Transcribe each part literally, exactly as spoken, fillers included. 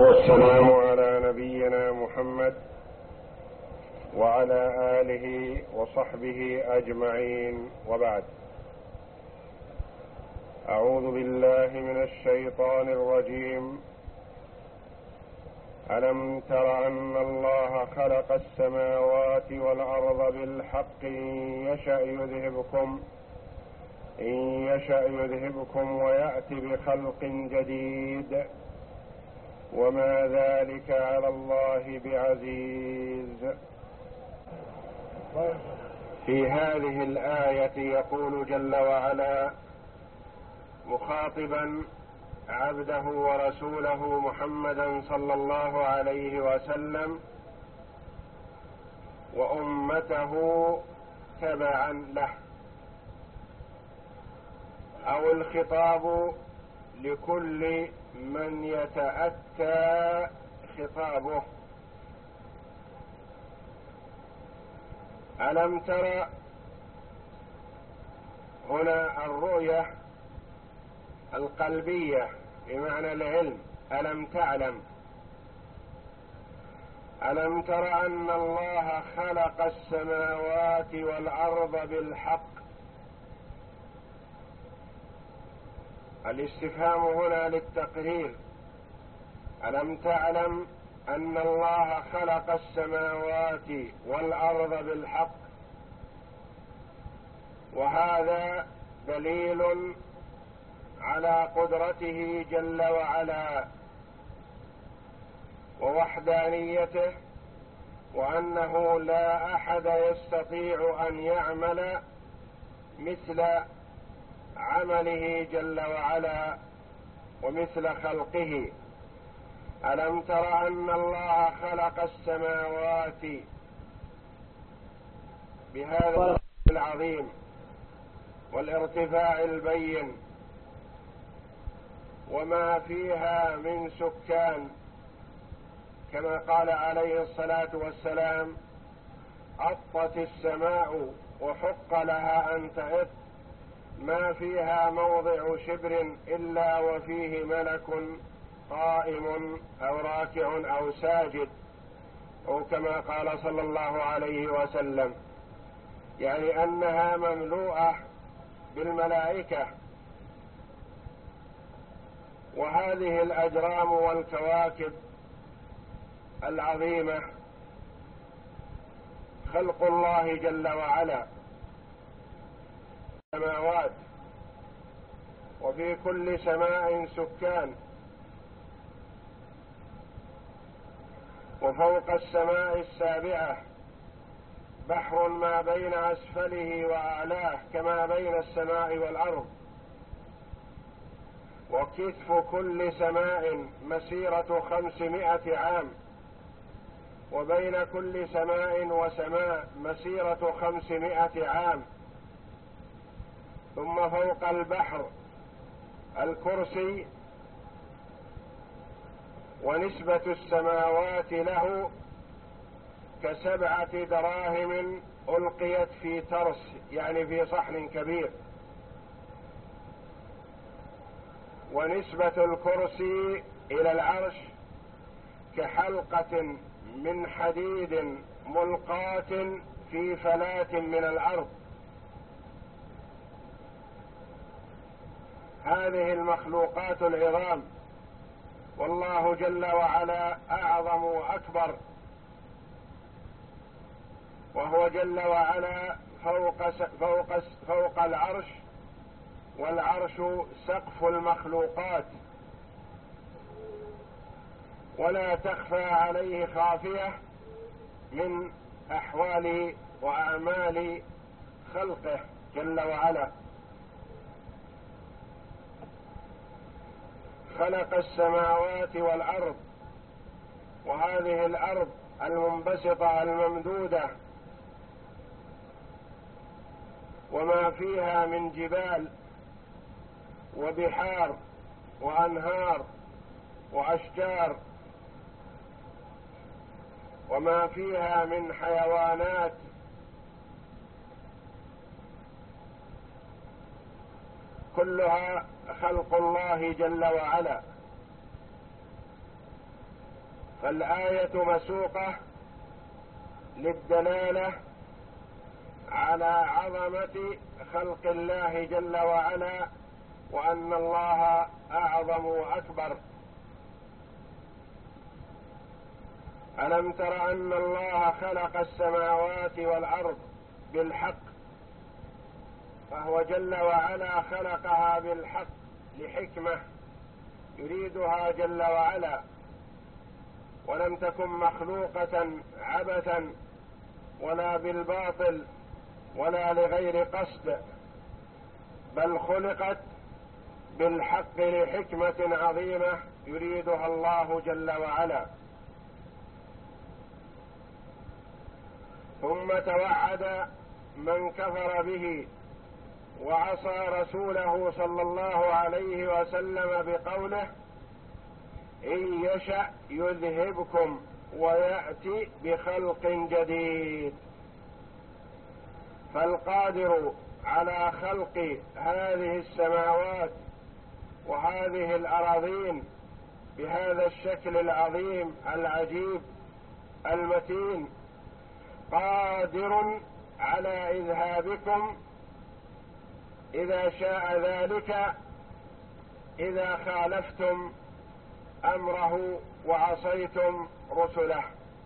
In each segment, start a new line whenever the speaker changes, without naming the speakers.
والسلام على نبينا محمد وعلى آله وصحبه أجمعين، وبعد. أعوذ بالله من الشيطان الرجيم. ألم تر أن الله خلق السماوات والأرض بالحق إن يشأ يذهبكم إن يشأ يذهبكم ويأتي بخلق جديد وما ذلك على الله بعزيز. في هذه الآية يقول جل وعلا مخاطبا عبده ورسوله محمدا صلى الله عليه وسلم وأمته تبعا له، أو الخطاب لكل من يتأتى خطابه. ألم تر هنا الرؤية القلبية بمعنى العلم. ألم تعلم، ألم تر أن الله خلق السماوات والأرض بالحق. الاستفهام هنا للتقرير. ألم تعلم أن الله خلق السماوات والأرض بالحق، وهذا دليل على قدرته جل وعلا ووحدانيته، وأنه لا أحد يستطيع أن يعمل مثل عمله جل وعلا ومثل خلقه. ألم تر أن الله خلق السماوات بهذا العظيم والارتفاع البين وما فيها من سكان، كما قال عليه الصلاة والسلام: أطت السماء وحق لها أن تئط، ما فيها موضع شبر إلا وفيه ملك قائم أو راكع أو ساجد، أو كما قال صلى الله عليه وسلم، يعني أنها مملوءة بالملائكة. وهذه الأجرام والكواكب العظيمة خلق الله جل وعلا. سماوات، وفي كل سماء سكان، وفوق السماء السابعة بحر ما بين أسفله وأعلاه كما بين السماء والأرض، وكثف كل سماء مسيرة خمسمائة عام، وبين كل سماء وسماء مسيرة خمسمائة عام. ثم فوق البحر الكرسي، ونسبة السماوات له كسبعة دراهم ألقيت في ترس، يعني في صحن كبير. ونسبة الكرسي إلى العرش كحلقة من حديد ملقاة في فلاة من الأرض. هذه المخلوقات العظام، والله جل وعلا أعظم وأكبر، وهو جل وعلا فوق فوق فوق العرش، والعرش سقف المخلوقات، ولا تخفى عليه خافية من أحوال وأعمال خلقه جل وعلا. خلق السماوات والأرض، وهذه الأرض المنبسطة الممدودة وما فيها من جبال وبحار وأنهار وأشجار، وما فيها من حيوانات، كلها خلق الله جل وعلا. فالآية مسوقة للدلالة على عظمة خلق الله جل وعلا، وأن الله أعظم وأكبر. ألم تر أن الله خلق السماوات والأرض بالحق، فهو جل وعلا خلقها بالحق لحكمة يريدها جل وعلا، ولم تكن مخلوقة عبثا ولا بالباطل ولا لغير قصد، بل خلقت بالحق لحكمة عظيمة يريدها الله جل وعلا. ثم توعد من كفر به وعصى رسوله صلى الله عليه وسلم بقوله: إن يشأ يذهبكم ويأتي بخلق جديد. فالقادر على خلق هذه السماوات وهذه الأراضين بهذا الشكل العظيم العجيب المتين قادر على إذهابكم إذا شاء ذلك، إذا خالفتم أمره وعصيتم رسله.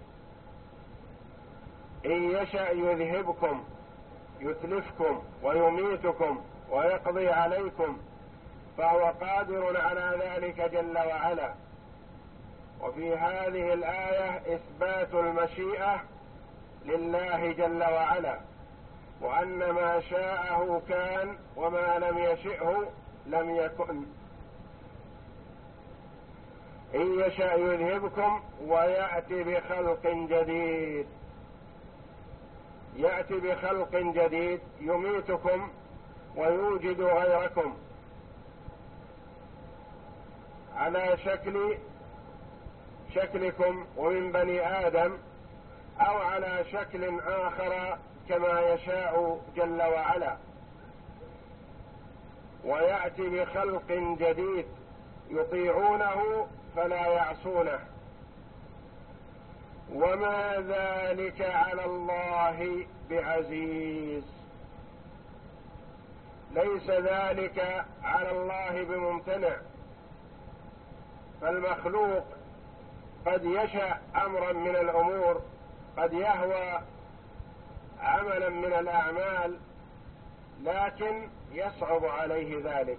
إن يشأ يذهبكم، يتلفكم ويميتكم ويقضي عليكم، فهو قادر على ذلك جل وعلا. وفي هذه الآية إثبات المشيئة لله جل وعلا، وأن ما شاءه كان وما لم يشئه لم يكن. إن يشأ يذهبكم ويأتي بخلق جديد، يأتي بخلق جديد يميتكم ويوجد غيركم على شكل شكلكم ومن بني آدم، أو على شكل آخر كما يشاء جل وعلا. ويأتي بخلق جديد يطيعونه فلا يعصونه. وما ذلك على الله بعزيز، ليس ذلك على الله بممتنع. فالمخلوق قد يشاء أمرا من الأمور، قد يهوى عملا من الأعمال، لكن يصعب عليه ذلك،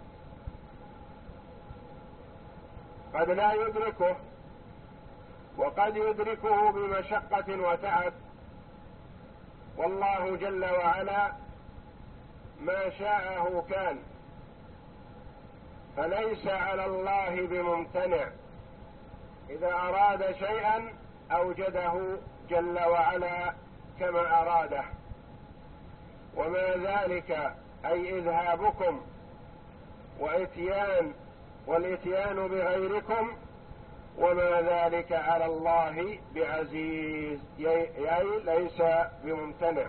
قد لا يدركه، وقد يدركه بمشقة وتعب. والله جل وعلا ما شاءه كان، فليس على الله بممتنع. إذا أراد شيئا أوجده جل وعلا كما أراده. وما ذلك أي إذهابكم وإتيان والإتيان بغيركم، وما ذلك على الله بعزيز، أي ليس بممتنع.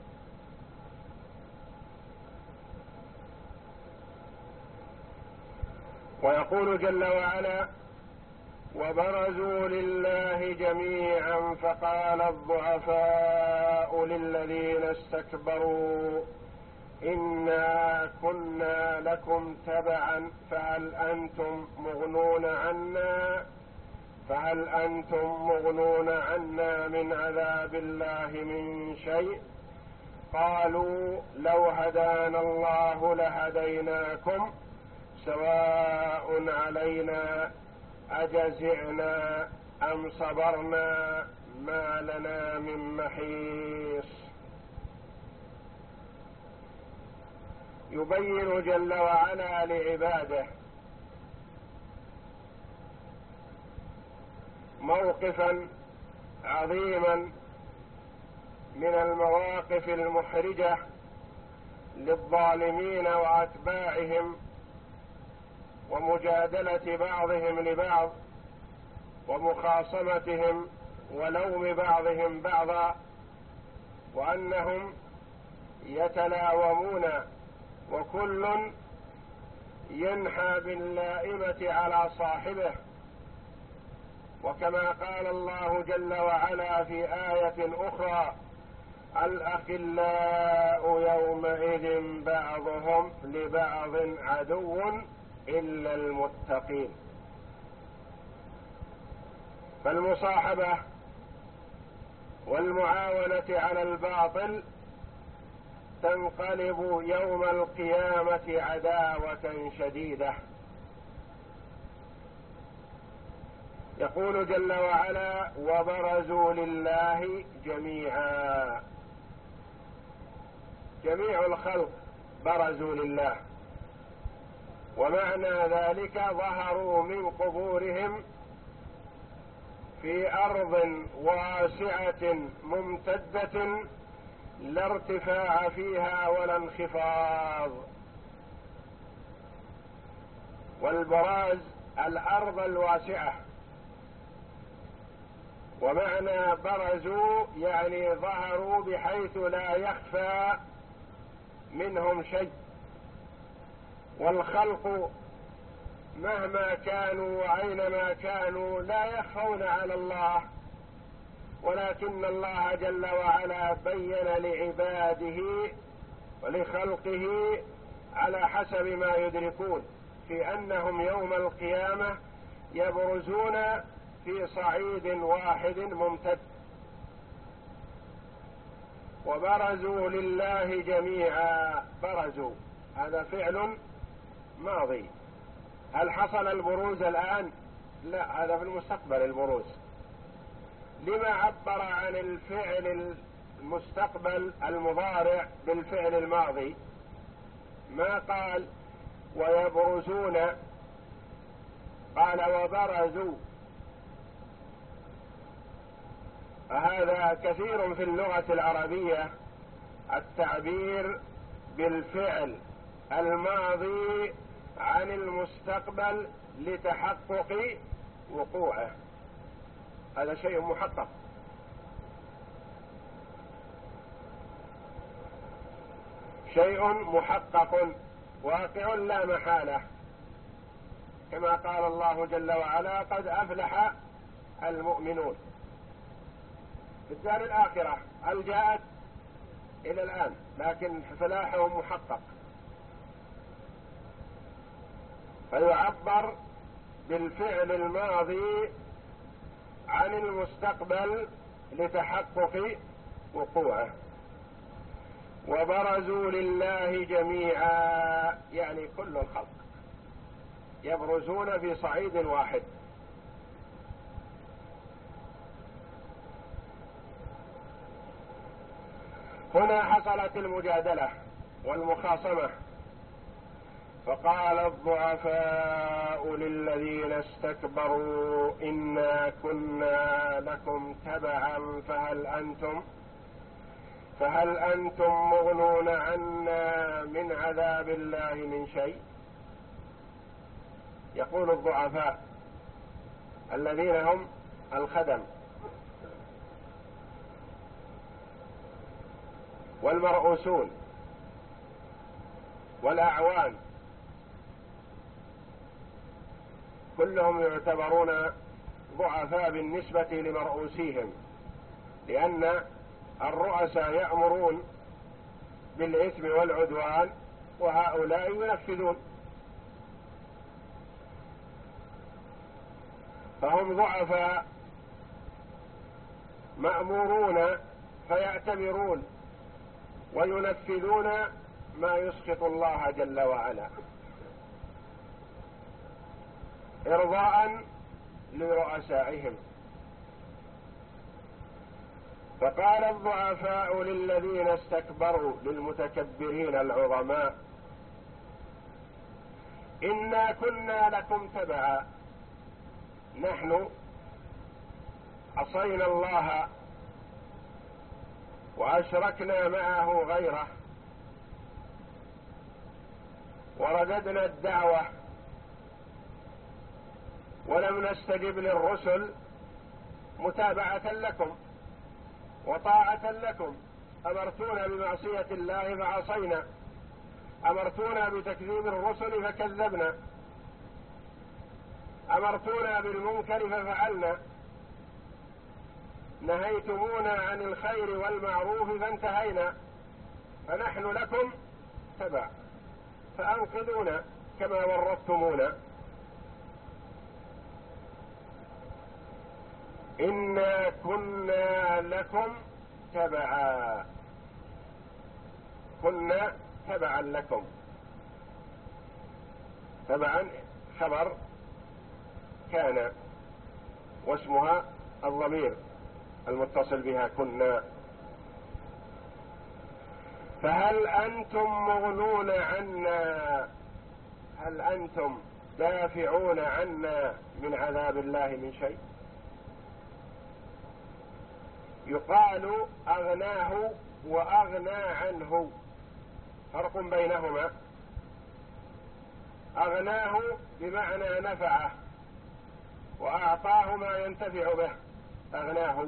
ويقول جل وعلا: وبرزوا لله جميعا فقال الضعفاء للذين استكبروا إنا كنا لكم تبعا فهل أنتم مغنون عنا فهل أنتم مغنون عنا من عذاب الله من شيء قالوا لو هدانا الله لهديناكم سواء علينا أجزعنا أم صبرنا ما لنا من محيص. يبين جل وعلا لعباده موقفا عظيما من المواقف المحرجة للظالمين وأتباعهم، ومجادلة بعضهم لبعض، ومخاصمتهم ولوم بعضهم بعضا، وأنهم يتلاومون وكل ينحى باللائمة على صاحبه، وكما قال الله جل وعلا في آية أخرى: الأخلاء يومئذ بعضهم لبعض عدو إلا المتقين. فالمصاحبة والمعاونة على الباطل تنقلب يوم القيامة عداوة شديدة. يقول جل وعلا: وبرزوا لله جميعا. جميع الخلق برزوا لله، ومعنى ذلك ظهروا من قبورهم في أرض واسعة ممتدة لا ارتفاع فيها ولا انخفاض. والبراز الأرض الواسعة، ومعنى برزوا يعني ظهروا بحيث لا يخفى منهم شيء. والخلق مهما كانوا وأينما كانوا لا يخفون على الله، ولكن الله جل وعلا بين لعباده ولخلقه على حسب ما يدركون في أنهم يوم القيامة يبرزون في صعيد واحد ممتد. وبرزوا لله جميعا. برزوا هذا فعل ماضي. هل حصل البروز الآن؟ لا، هذا في المستقبل البروز. لما عبر عن الفعل المستقبل المضارع بالفعل الماضي؟ ما قال ويبرزون، قال وبرزوا. فهذا كثير في اللغة العربية التعبير بالفعل الماضي عن المستقبل لتحقق وقوعه. هذا شيء محقق. شيء محقق واقع لا محالة، كما قال الله جل وعلا: قد أفلح المؤمنون. في الدار الآخرة هل جاءت؟ إلى الآن، لكن فلاحهم محقق. فيعبر بالفعل الماضي عن المستقبل لتحقق وقوعه. وبرزوا لله جميعا يعني كل الخلق يبرزون في صعيد واحد. هنا حصلت المجادلة والمخاصمة، فقال الضعفاء للذين استكبروا إنا كنا لكم تبعا فهل أنتم فهل أنتم مغنون عنا من عذاب الله من شيء. يقول الضعفاء الذين هم الخدم والمرؤوسون والأعوان، كلهم يعتبرون ضعفاء بالنسبة لمرؤوسيهم، لأن الرؤساء يأمرون بالإثم والعدوان وهؤلاء ينفذون، فهم ضعفاء مأمورون فيأتمرون وينفذون ما يسخط الله جل وعلا إرضاء لرؤسائهم. فقال الضعفاء للذين استكبروا للمتكبرين العظماء إنا كنا لكم تبعا، نحن عصينا الله وأشركنا معه غيره ورددنا الدعوة ولم نستجب للرسل متابعة لكم وطاعة لكم. أمرتونا بمعصية الله فعصينا، أمرتونا بتكذيب الرسل فكذبنا، أمرتونا بالمنكر ففعلنا، نهيتمونا عن الخير والمعروف فانتهينا، فنحن لكم تبع، فأنقذونا كما ورطتمونا. إنا كنا لكم تبعا، كنا تبعا لكم، تبعا خبر كان واسمها الضمير المتصل بها كنا. فهل أنتم مغنون عنا، هل أنتم دافعون عنا من عذاب الله من شيء؟ يقال أغناه وأغنى عنه، فرق بينهما. أغناه بمعنى نفعه وأعطاه ما ينتفع به، أغناه.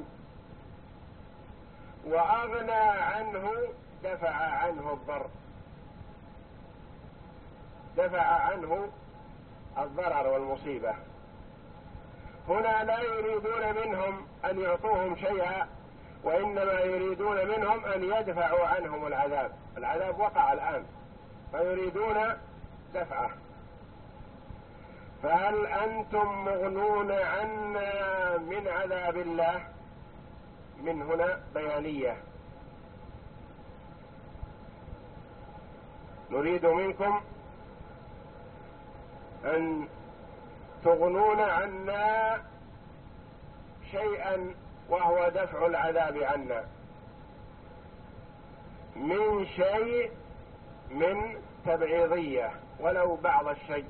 وأغنى عنه دفع عنه الضر، دفع عنه الضرر والمصيبة. هنا لا يريدون منهم أن يعطوهم شيئا، وإنما يريدون منهم أن يدفعوا عنهم العذاب. العذاب وقع الآن فيريدون دفعه. فهل أنتم مغنون عنا من عذاب الله؟ من هنا بيانية، نريد منكم أن تغنون عنا شيئا وهو دفع العذاب عنا، من شيء من تبعيضية ولو بعض الشيء.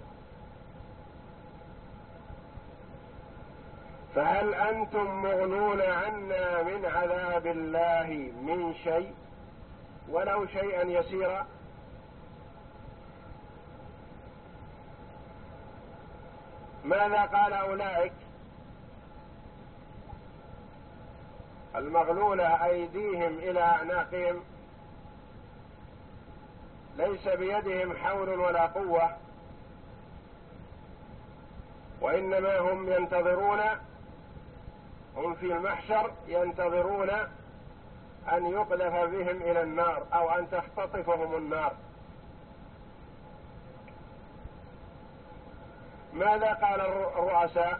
فهل أنتم مغنون عنا من عذاب الله من شيء ولو شيئا يسيرا؟ ماذا قال أولئك المغلولة أيديهم إلى أعناقهم؟ ليس بيدهم حول ولا قوة، وإنما هم ينتظرون، هم في المحشر ينتظرون أن يقذف بهم إلى النار أو أن تختطفهم النار. ماذا قال الرؤساء؟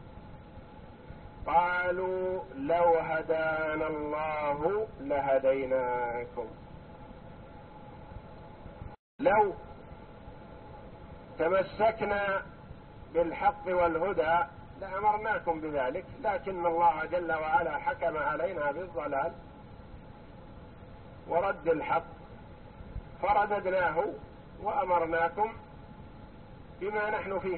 قالوا لو هدانا الله لهديناكم. لو تمسكنا بالحق والهدى لأمرناكم بذلك، لكن الله جل وعلا حكم علينا بالضلال ورد الحق فرددناه وأمرناكم بما نحن فيه.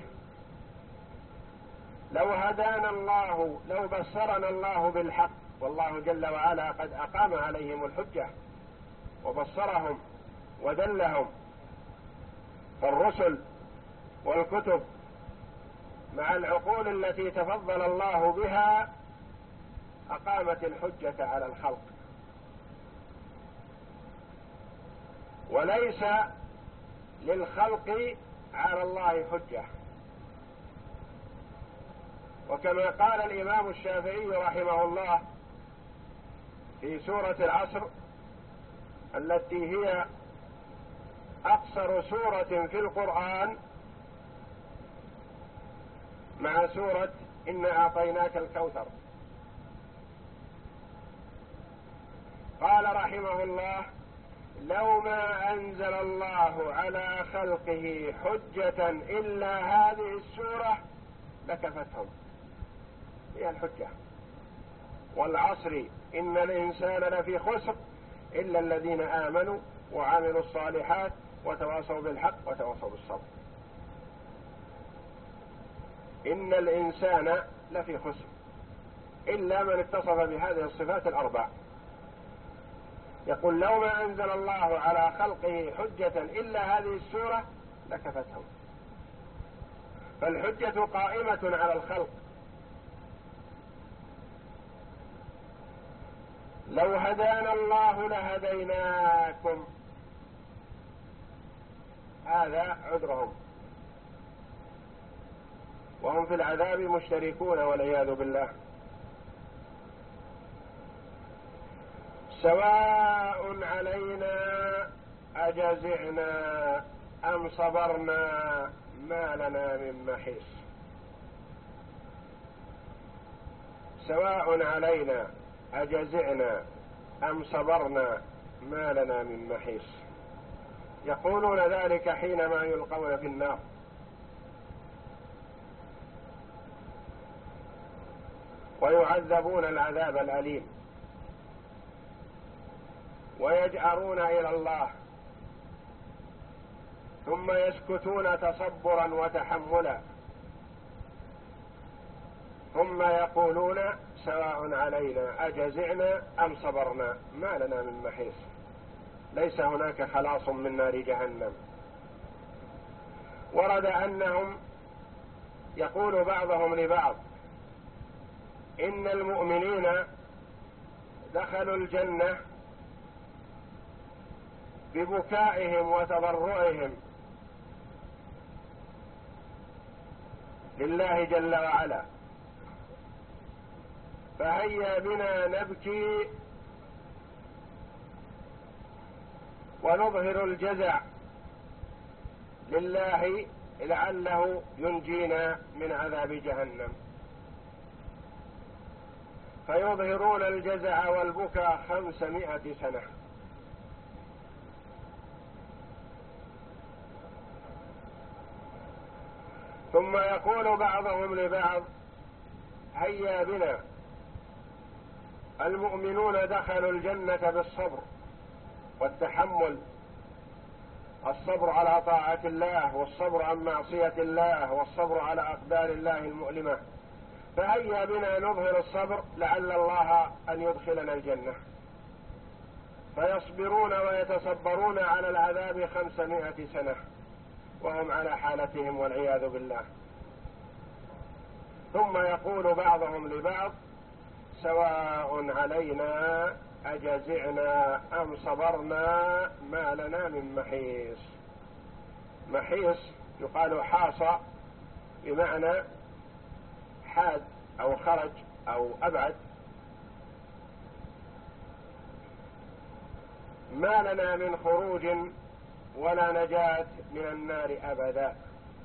لو هدانا الله، لو بصرنا الله بالحق، والله جل وعلا قد أقام عليهم الحجة وبصرهم ودلهم، فالرسل والكتب مع العقول التي تفضل الله بها أقامت الحجة على الخلق، وليس للخلق على الله حجة. وكما قال الإمام الشافعي رحمه الله في سورة العصر التي هي أقصر سورة في القرآن مع سورة إنا أعطيناك الكوثر، قال رحمه الله لو ما أنزل الله على خلقه حجة إلا هذه السورة لكفتهم، هي الحجة. والعصر إن الإنسان لفي خسر إلا الذين آمنوا وعملوا الصالحات وتواصوا بالحق وتواصوا بالصبر. إن الإنسان لفي خسر إلا من اتصف بهذه الصفات الأربع. يقول لو ما أنزل الله على خلقه حجة إلا هذه السورة لكفتهم. فالحجة قائمة على الخلق. لو هدانا الله لهديناكم، هذا عذرهم. وهم في العذاب مشتركون والعياذ بالله. سواء علينا أجزعنا أم صبرنا ما لنا من محيص. سواء علينا أجزعنا أم صبرنا ما لنا من محيص. يقولون ذلك حينما يلقون في النار، ويعذبون العذاب الأليم، ويجأرون إلى الله، ثم يسكتون تصبرا وتحملا، ثم يقولون سواء علينا أجزعنا أم صبرنا ما لنا من محيص. ليس هناك خلاص من نار جهنم. ورد أنهم يقول بعضهم لبعض إن المؤمنين دخلوا الجنة ببكائهم وتضرعهم لله جل وعلا، فهيا بنا نبكي ونظهر الجزع لله لعله ينجينا من عذاب جهنم. فيظهرون الجزع والبكاء خمسمائة سنة. ثم يقول بعضهم لبعض هيا بنا، المؤمنون دخلوا الجنة بالصبر والتحمل، الصبر على طاعة الله، والصبر عن معصية الله، والصبر على أقدار الله المؤلمة، فهيا بنا نظهر الصبر لعل الله أن يدخلنا الجنة. فيصبرون ويتصبرون على العذاب خمسمائة سنة وهم على حالتهم والعياذ بالله. ثم يقول بعضهم لبعض سواء علينا أجزعنا أم صبرنا ما لنا من محيص. محيص يقال حاص بمعنى حاد أو خرج أو أبعد. ما لنا من خروج ولا نجاة من النار أبدا.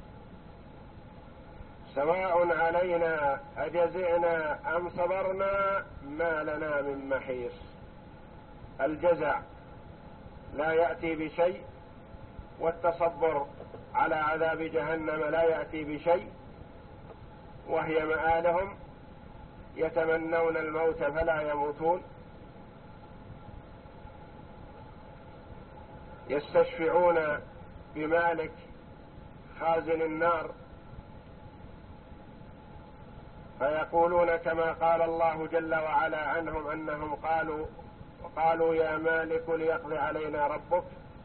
سواء علينا أجزعنا أم صبرنا ما لنا من محيص. الجزع لا يأتي بشيء، والتصبر على عذاب جهنم لا يأتي بشيء، وهي مآلهم. يتمنون الموت فلا يموتون، يستشفعون بمالك خازن النار فيقولون كما قال الله جل وعلا عنهم أنهم قالوا وقالوا يا مالك ليقضي علينا ربك،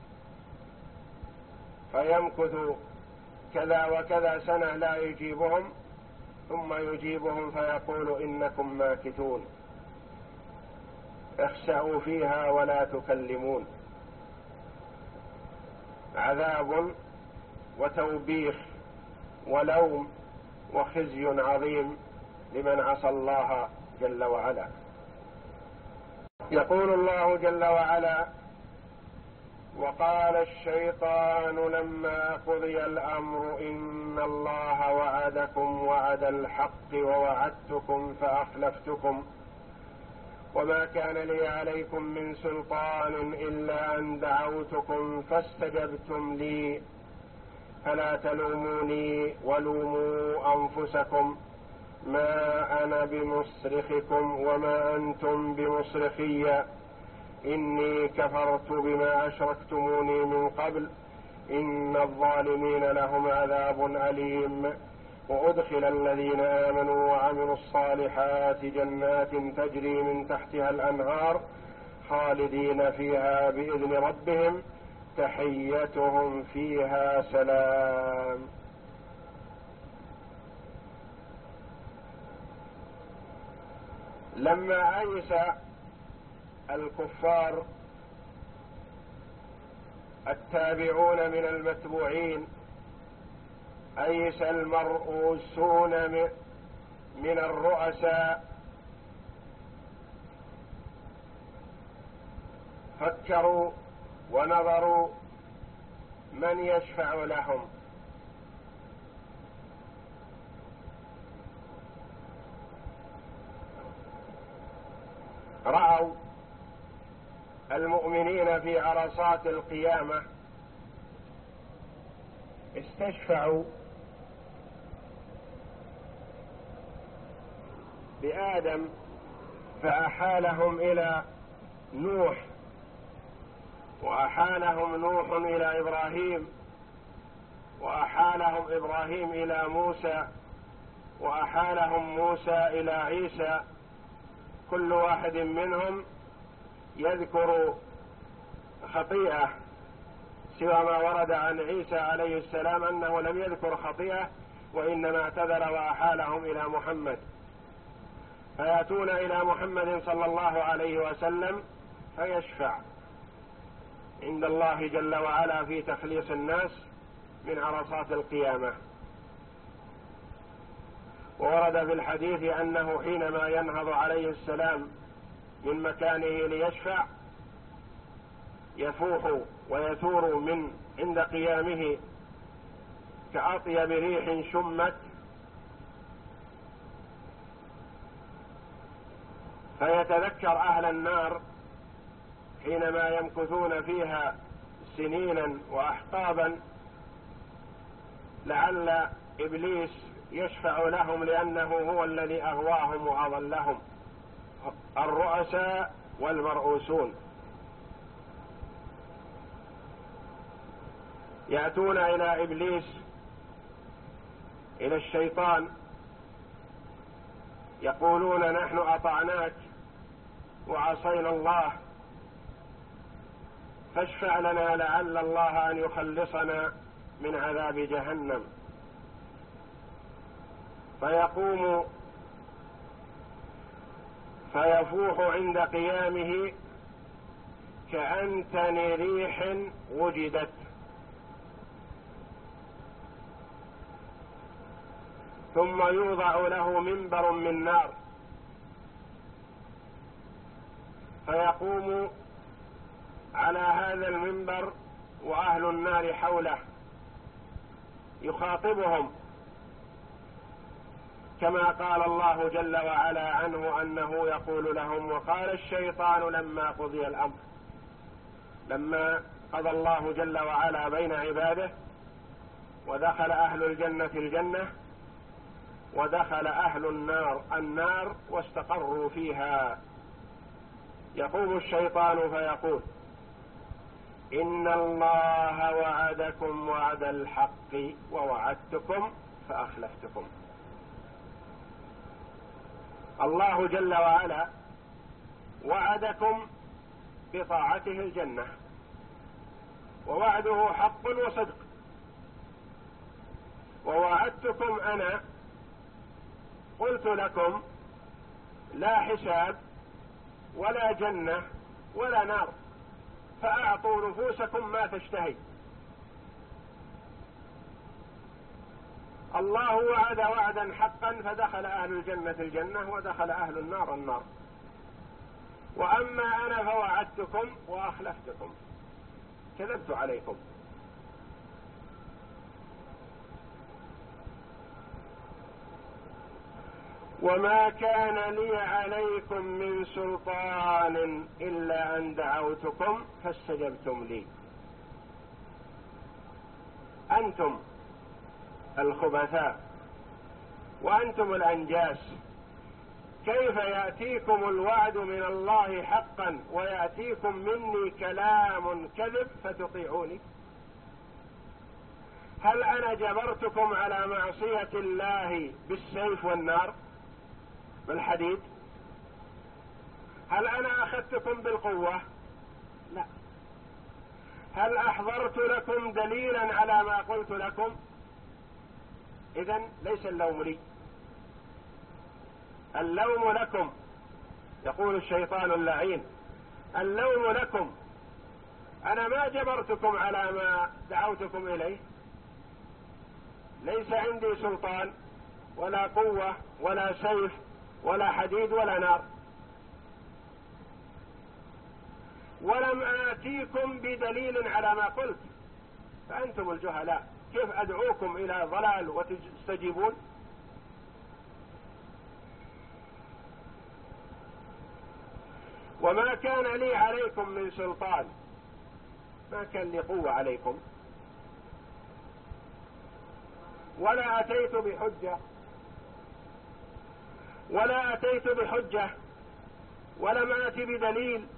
فيمكث كذا وكذا سنة لا يجيبهم، ثم يجيبهم فيقول إنكم ماكثون اخسأوا فيها ولا تكلمون. عذاب وتوبيخ ولوم وخزي عظيم لمن عصى الله جل وعلا. يقول الله جل وعلا وقال الشيطان لما قضي الأمر إن الله وعدكم وعد الحق ووعدتكم فأخلفتكم وما كان لي عليكم من سلطان إلا أن دعوتكم فاستجبتم لي فلا تلوموني ولوموا أنفسكم ما أنا بمصرخكم وما أنتم بمصرخي إني كفرت بما أشركتموني من قبل إن الظالمين لهم عذاب أليم. وأدخل الذين آمنوا وعملوا الصالحات جنات تجري من تحتها الأنهار خالدين فيها بإذن ربهم تحيتهم فيها سلام. لما أيس الكفار التابعون من المتبوعين أيس المرؤوسون من الرؤساء، فكروا ونظروا من يشفع لهم، رأوا المؤمنين في عرصات القيامة استشفعوا بآدم فأحالهم إلى نوح، وأحالهم نوح إلى إبراهيم، وأحالهم إبراهيم إلى موسى، وأحالهم موسى إلى عيسى. كل واحد منهم يذكر خطيئة، سوى ما ورد عن عيسى عليه السلام أنه لم يذكر خطيئة وإنما اعتذر وأحالهم إلى محمد، فيأتون إلى محمد صلى الله عليه وسلم فيشفع عند الله جل وعلا في تخليص الناس من عرصات القيامة. وورد في الحديث أنه حينما ينهض عليه السلام من مكانه ليشفع يفوح ويثور من عند قيامه كأطيب ريح شمت، فيتذكر أهل النار حينما يمكثون فيها سنينا وأحقابا لعل إبليس يشفع لهم لأنه هو الذي أغواهم وأضلهم، الرؤساء والمرؤوسون. يأتون إلى إبليس إلى الشيطان يقولون نحن أطعناك وعصينا الله فاشفع لنا لعل الله أن يخلصنا من عذاب جهنم. فيقوم فيفوح عند قيامه كأنتن ريح وجدت، ثم يوضع له منبر من نار فيقوم على هذا المنبر وأهل النار حوله يخاطبهم كما قال الله جل وعلا عنه أنه يقول لهم: وقال الشيطان لما قضي الأمر، لما قضى الله جل وعلا بين عباده ودخل أهل الجنة الجنة ودخل أهل النار النار واستقروا فيها، يقوم الشيطان فيقول: إن الله وعدكم وعد الحق ووعدتكم فأخلفتكم. الله جل وعلا وعدكم بطاعته الجنة، ووعده حق وصدق، ووعدتكم أنا قلت لكم لا حساب ولا جنة ولا نار، فأعطوا نفوسكم ما تشتهي. الله وعد وعدا حقا فدخل أهل الجنة الجنة ودخل أهل النار النار، وأما أنا فوعدتكم وأخلفتكم، كذبت عليكم. وما كان لي عليكم من سلطان إلا أن دعوتكم فاستجبتم لي. أنتم الخبثاء وأنتم الأنجاس، كيف يأتيكم الوعد من الله حقا ويأتيكم مني كلام كذب فتطيعوني؟ هل أنا جبرتكم على معصية الله بالسيف والنار بالحديد؟ هل أنا أخذتكم بالقوة؟ لا. هل أحضرت لكم دليلا على ما قلت لكم؟ إذن ليس اللوم لي، اللوم لكم. يقول الشيطان اللعين: اللوم لكم، أنا ما جبرتكم على ما دعوتكم إليه، ليس عندي سلطان ولا قوة ولا سيف ولا حديد ولا نار، ولم آتيكم بدليل على ما قلت، فأنتم الجهلاء، كيف أدعوكم إلى ضلال وتستجيبون؟ وما كان لي عليكم من سلطان، ما كان لي قوة عليكم، ولا أتيت بحجة ولا أتيت بحجة ولم آت بدليل،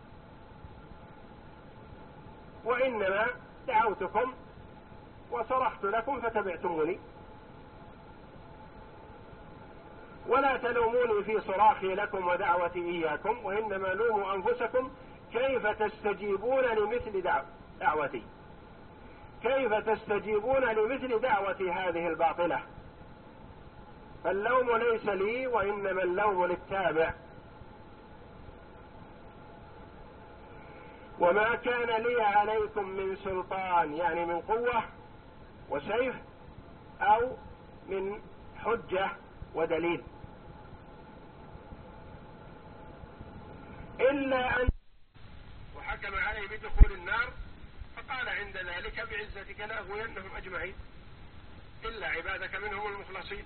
وإنما دعوتكم وصرحت لكم فتبعتموني، ولا تلوموني في صراخي لكم ودعوتي إياكم، وإنما لوموا أنفسكم كيف تستجيبون لمثل دعوتي، كيف تستجيبون لمثل دعوتي هذه الباطلة؟ فاللوم ليس لي، وإنما اللوم للتابع. وما كان لي عليكم من سلطان، يعني من قوة وسيف أو من حجة ودليل، إلا أن وحكم عليه بدخول النار، فقال عند ذلك بعزتك لأغوينهم أجمعين إلا عبادك منهم المخلصين.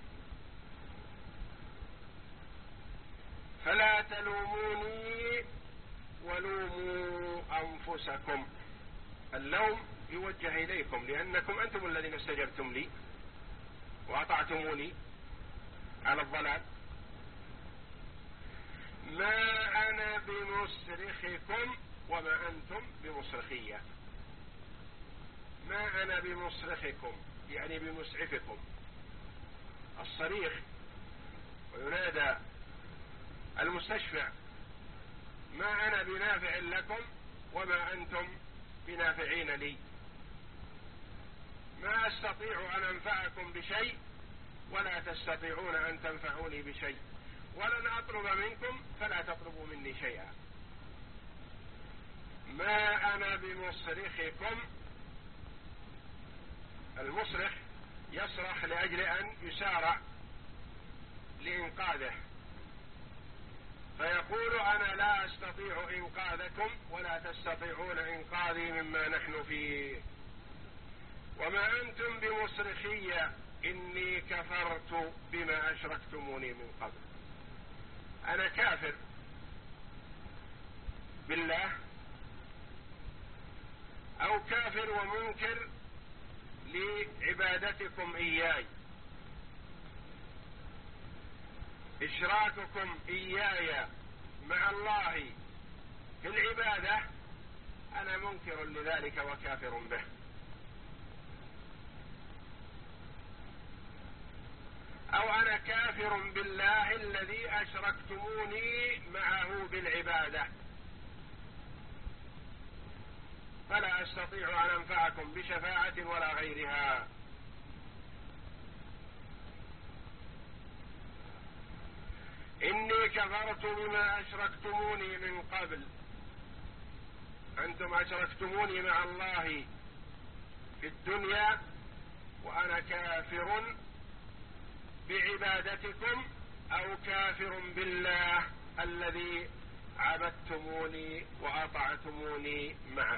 فلا تلوموني ولوموا أنفسكم، اللوم يوجه إليكم لأنكم أنتم الذين استجبتم لي وأطعتموني على الضلال. ما أنا بمصرخكم وما أنتم بمصرخية، ما أنا بمصرخكم يعني بمسعفكم، الصريخ وينادى المستشفع، ما أنا بنافع لكم وما أنتم بنافعين لي، ما أستطيع أن أنفعكم بشيء ولا تستطيعون أن تنفعوني بشيء، ولن أطلب منكم فلا تطلبوا مني شيئا. ما أنا بمصرخكم، المصرخ يصرخ لأجل أن يسارع لإنقاذه، فيقول أنا لا أستطيع إنقاذكم ولا تستطيعون إنقاذي مما نحن فيه. وما أنتم بمصرخية إني كفرت بما أشركتموني من قبل، أنا كافر بالله أو كافر ومنكر لعبادتكم إياي، إشراككم إياي مع الله في العبادة، أنا منكر لذلك وكافر به. أو أنا كافر بالله الذي أشركتموني معه بالعبادة، فلا أستطيع أن أنفعكم بشفاعة ولا غيرها. إني كفرت بما أشركتموني من قبل، أنتم أشركتموني مع الله في الدنيا وأنا كافر بعبادتكم أو كافر بالله الذي عبدتموني وأطعتموني معه.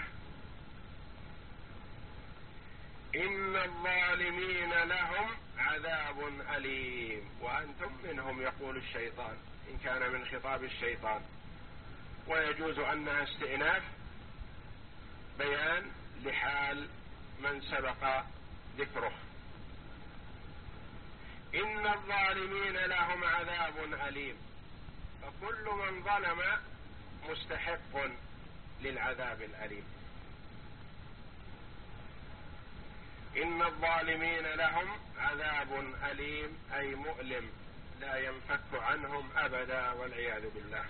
إن الظالمين لهم عذاب أليم، وأنتم منهم يقول الشيطان، إن كان من خطاب الشيطان، ويجوز أنها استئناف بيان لحال من سبق ذكره. إن الظالمين لهم عذاب أليم، فكل من ظلم مستحق للعذاب الأليم. إن الظالمين لهم عذاب أليم أي مؤلم لا ينفك عنهم أبدا والعياذ بالله.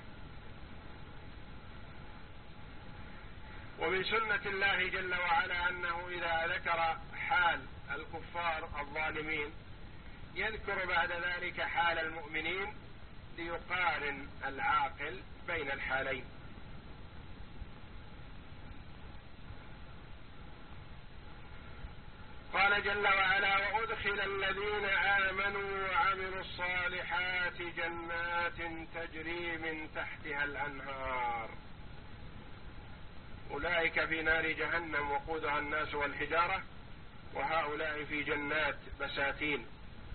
ومن سنة الله جل وعلا أنه إذا ذكر حال الكفار الظالمين يذكر بعد ذلك حال المؤمنين ليقارن العاقل بين الحالين. قال قال جل وعلا: وأدخل الذين آمنوا وعملوا الصالحات جنات تجري من تحتها الأنهار أولئك في نار جهنم وقودها الناس والحجارة وهؤلاء في جنات بساتين.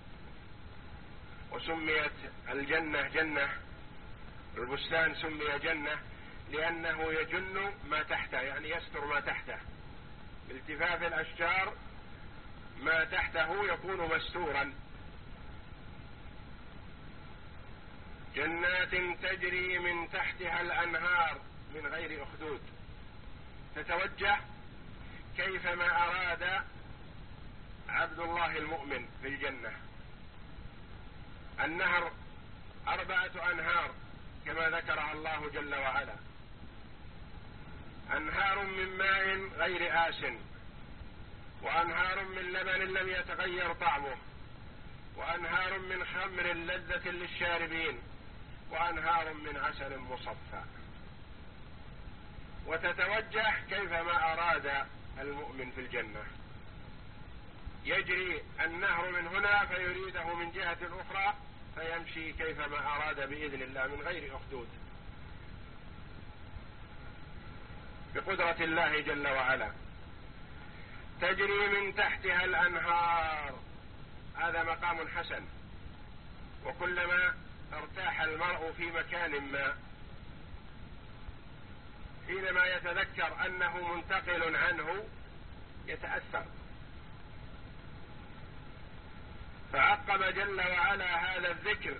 وسميت الجنة جنة، البستان سمي جنة لأنه يجن ما تحته، يعني يستر ما تحته، بالتفاف الأشجار ما تحته يكون مستورا. جنات تجري من تحتها الأنهار من غير أخدود، تتوجه كيفما أراد عبد الله المؤمن في الجنة. النهر أربعة أنهار كما ذكرها الله جل وعلا: أنهار من ماء غير آسن، وأنهار من لبن لم يتغير طعمه، وأنهار من خمر لذة للشاربين، وأنهار من عسل مصفى. وتتوجه كيفما أراد المؤمن في الجنة، يجري النهر من هنا فيريده من جهة أخرى فيمشي كيفما أراد بإذن الله من غير أخدود، بقدرة الله جل وعلا. تجري من تحتها الأنهار، هذا مقام حسن. وكلما ارتاح المرء في مكان ما، حينما يتذكر أنه منتقل عنه يتأثر. فعقب جل وعلا هذا الذكر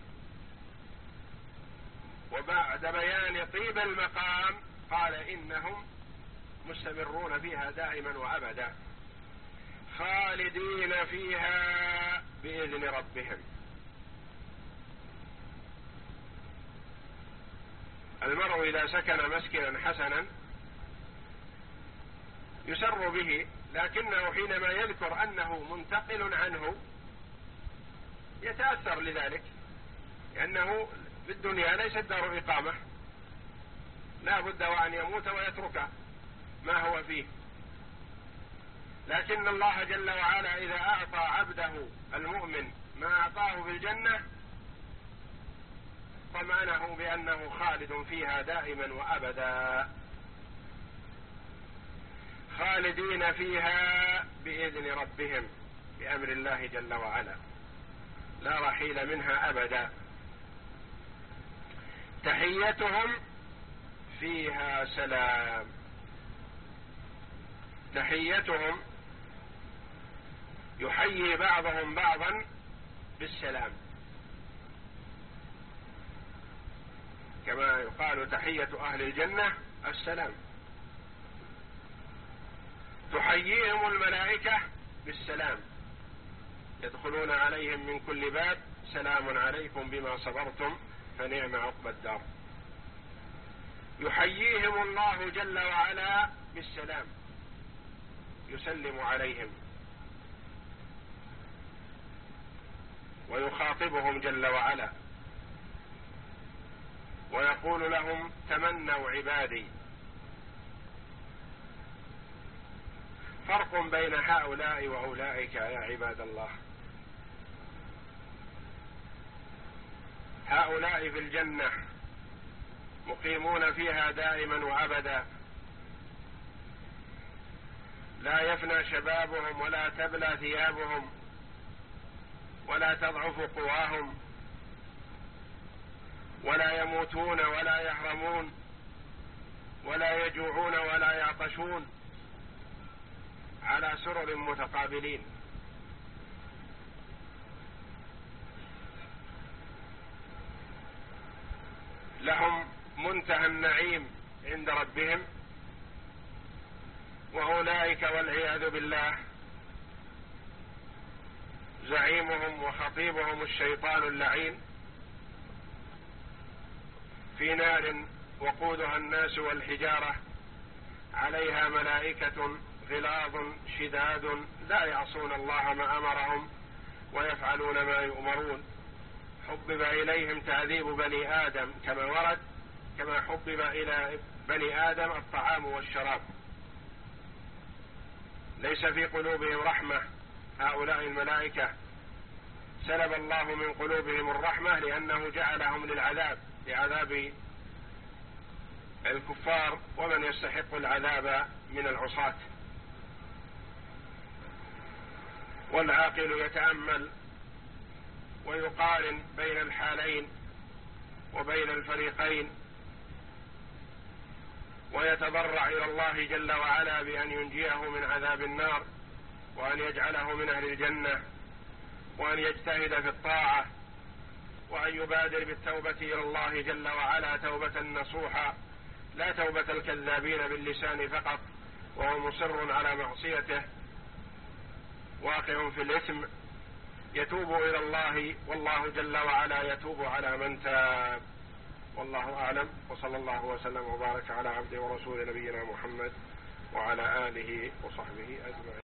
وبعد بيان طيب المقام قال: إنهم مستمرون فيها دائما وأبدا خالدين فيها بإذن ربهم. المرء إذا سكن مسكنا حسنا يسر به، لكنه حينما يذكر أنه منتقل عنه يتأثر لذلك، لأنه في الدنيا ليست دار إقامة، لا بد وأن يموت ويترك ما هو فيه. لكن الله جل وعلا إذا أعطى عبده المؤمن ما أعطاه في الجنة طمأنه بأنه خالد فيها دائما وأبدا، خالدين فيها بإذن ربهم، بأمر الله جل وعلا، لا رحيل منها أبدا. تحيتهم فيها سلام. تحيتهم يحيي بعضهم بعضا بالسلام، كما يقال تحية أهل الجنة السلام. تحييهم الملائكة بالسلام، يدخلون عليهم من كل باب سلام عليكم بما صبرتم فنعم عقبى الدار. يحييهم الله جل وعلا بالسلام، يسلم عليهم ويخاطبهم جل وعلا ويقول لهم: تمنوا عبادي. فرق بين هؤلاء وأولئك يا عباد الله. هؤلاء في الجنة مقيمون فيها دائما وأبدا، لا يفنى شبابهم ولا تبلى ثيابهم ولا تضعف قواهم، ولا يموتون ولا يحرمون ولا يجوعون ولا يعطشون، على سرر متقابلين. لهم منتهى النعيم عند ربهم. وأولئك والعياذ بالله زعيمهم وخطيبهم الشيطان اللعين في نار وقودها الناس والحجارة، عليها ملائكة غلاظ شداد لا يعصون الله ما أمرهم ويفعلون ما يؤمرون. حبب إليهم تعذيب بني آدم كما ورد، كما حبب إلى بني آدم الطعام والشراب. ليس في قلوبهم رحمة هؤلاء الملائكة، سلب الله من قلوبهم الرحمة لأنه جعلهم للعذاب، لعذاب الكفار ومن يستحق العذاب من العصاة. والعاقل يتأمل ويقارن بين الحالين وبين الفريقين، ويتضرع إلى الله جل وعلا بأن ينجيه من عذاب النار، وأن يجعله من أهل الجنة، وأن يجتهد في الطاعة، وأن يبادر بالتوبة إلى الله جل وعلا توبة نصوحا، لا توبة الكذابين باللسان فقط وهو مصر على معصيته واقع في الإثم، يتوب إلى الله والله جل وعلا يتوب على من تاب. والله أعلم، وصلى الله وسلم وبارك على عبده ورسوله نبينا محمد وعلى آله وصحبه أجمعين.